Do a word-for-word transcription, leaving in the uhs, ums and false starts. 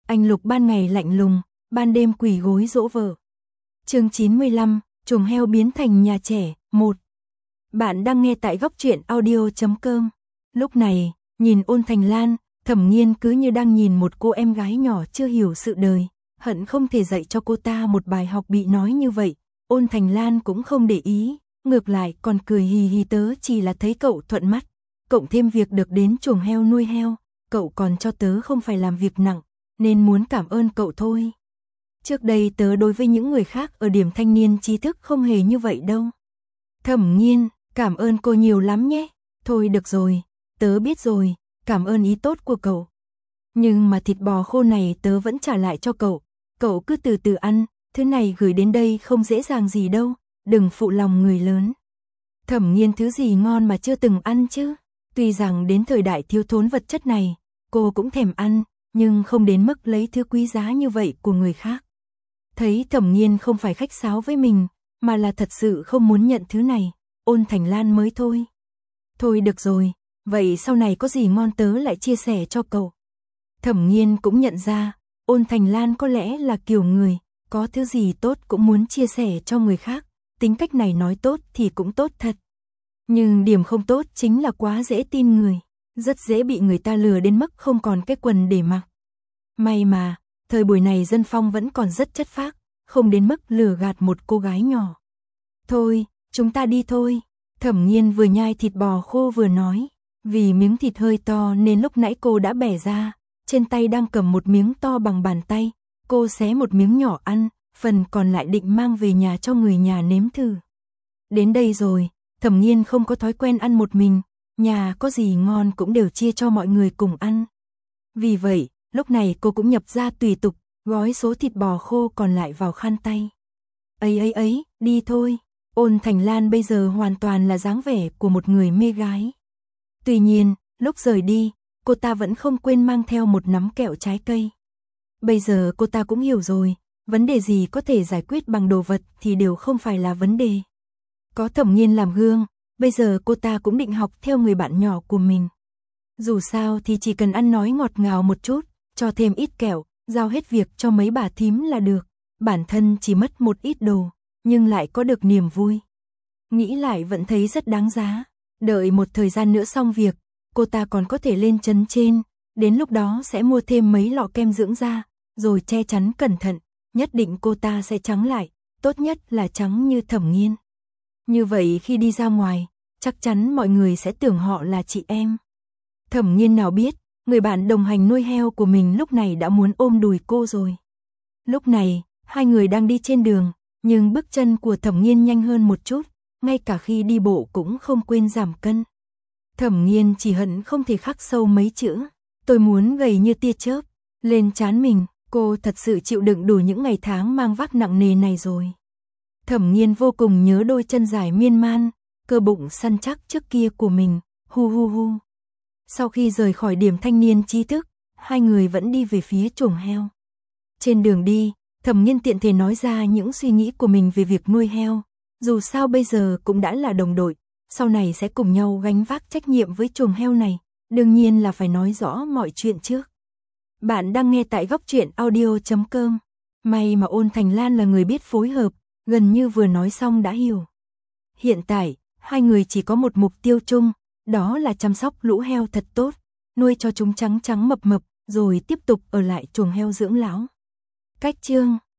Anh Lục ban ngày lạnh lùng, ban đêm quỳ gối dỗ vợ. Chương chín mươi lăm, chuồng heo biến thành nhà trẻ, một. Bạn đang nghe tại góc truyện audio chấm com. Lúc này, nhìn Ôn Thành Lan, Thẩm Nghiên cứ như đang nhìn một cô em gái nhỏ chưa hiểu sự đời, hận không thể dạy cho cô ta một bài học bị nói như vậy. Ôn Thành Lan cũng không để ý, ngược lại còn cười hì hì, tớ chỉ là thấy cậu thuận mắt, cộng thêm việc được đến chuồng heo nuôi heo, cậu còn cho tớ không phải làm việc nặng, nên muốn cảm ơn cậu thôi. Trước đây tớ đối với những người khác ở điểm thanh niên trí thức không hề như vậy đâu. Thẩm Nghiên, cảm ơn cô nhiều lắm nhé. Thôi được rồi, tớ biết rồi, cảm ơn ý tốt của cậu. Nhưng mà thịt bò khô này tớ vẫn trả lại cho cậu, cậu cứ từ từ ăn, thứ này gửi đến đây không dễ dàng gì đâu, đừng phụ lòng người lớn. Thẩm Nghiên thứ gì ngon mà chưa từng ăn chứ? Tuy rằng đến thời đại thiếu thốn vật chất này, cô cũng thèm ăn, nhưng không đến mức lấy thứ quý giá như vậy của người khác. Thấy Thẩm Nghiên không phải khách sáo với mình, mà là thật sự không muốn nhận thứ này, Ôn Thành Lan mới thôi. Thôi được rồi, vậy sau này có gì ngon tớ lại chia sẻ cho cậu. Thẩm Nghiên cũng nhận ra, Ôn Thành Lan có lẽ là kiểu người, có thứ gì tốt cũng muốn chia sẻ cho người khác, tính cách này nói tốt thì cũng tốt thật. Nhưng điểm không tốt chính là quá dễ tin người, rất dễ bị người ta lừa đến mức không còn cái quần để mặc. May mà, thời buổi này dân phong vẫn còn rất chất phác, không đến mức lừa gạt một cô gái nhỏ. Thôi, chúng ta đi thôi. Thẩm Nghiên vừa nhai thịt bò khô vừa nói, vì miếng thịt hơi to nên lúc nãy cô đã bẻ ra, trên tay đang cầm một miếng to bằng bàn tay, cô xé một miếng nhỏ ăn, phần còn lại định mang về nhà cho người nhà nếm thử. Đến đây rồi, Thẩm Nghiên không có thói quen ăn một mình, nhà có gì ngon cũng đều chia cho mọi người cùng ăn. Vì vậy, lúc này cô cũng nhập ra tùy tục, gói số thịt bò khô còn lại vào khăn tay. Ấy ấy ấy, đi thôi. Ôn Thành Lan bây giờ hoàn toàn là dáng vẻ của một người mê gái. Tuy nhiên, lúc rời đi, cô ta vẫn không quên mang theo một nắm kẹo trái cây. Bây giờ cô ta cũng hiểu rồi, vấn đề gì có thể giải quyết bằng đồ vật thì đều không phải là vấn đề. Có Thẩm Nghiên làm gương, bây giờ cô ta cũng định học theo người bạn nhỏ của mình. Dù sao thì chỉ cần ăn nói ngọt ngào một chút, cho thêm ít kẹo, giao hết việc cho mấy bà thím là được. Bản thân chỉ mất một ít đồ, nhưng lại có được niềm vui. Nghĩ lại vẫn thấy rất đáng giá. Đợi một thời gian nữa xong việc, cô ta còn có thể lên trấn trên, đến lúc đó sẽ mua thêm mấy lọ kem dưỡng da, rồi che chắn cẩn thận, nhất định cô ta sẽ trắng lại, tốt nhất là trắng như Thẩm Nghiên. Như vậy khi đi ra ngoài, chắc chắn mọi người sẽ tưởng họ là chị em. Thẩm Nghiên nào biết, người bạn đồng hành nuôi heo của mình lúc này đã muốn ôm đùi cô rồi. Lúc này, hai người đang đi trên đường, nhưng bước chân của Thẩm Nghiên nhanh hơn một chút, ngay cả khi đi bộ cũng không quên giảm cân. Thẩm Nghiên chỉ hận không thể khắc sâu mấy chữ, tôi muốn gầy như tia chớp, lên trán mình, cô thật sự chịu đựng đủ những ngày tháng mang vác nặng nề này rồi. Thẩm Nghiên vô cùng nhớ đôi chân dài miên man, cơ bụng săn chắc trước kia của mình, hu hu hu. Sau khi rời khỏi điểm thanh niên trí thức, hai người vẫn đi về phía chuồng heo. Trên đường đi, Thẩm Nghiên tiện thể nói ra những suy nghĩ của mình về việc nuôi heo. Dù sao bây giờ cũng đã là đồng đội, sau này sẽ cùng nhau gánh vác trách nhiệm với chuồng heo này, đương nhiên là phải nói rõ mọi chuyện trước. Bạn đang nghe tại góc truyện audio chấm com. May mà Ôn Thành Lan là người biết phối hợp, gần như vừa nói xong đã hiểu. Hiện tại, hai người chỉ có một mục tiêu chung, đó là chăm sóc lũ heo thật tốt, nuôi cho chúng trắng trắng mập mập, rồi tiếp tục ở lại chuồng heo dưỡng lão. Cách chương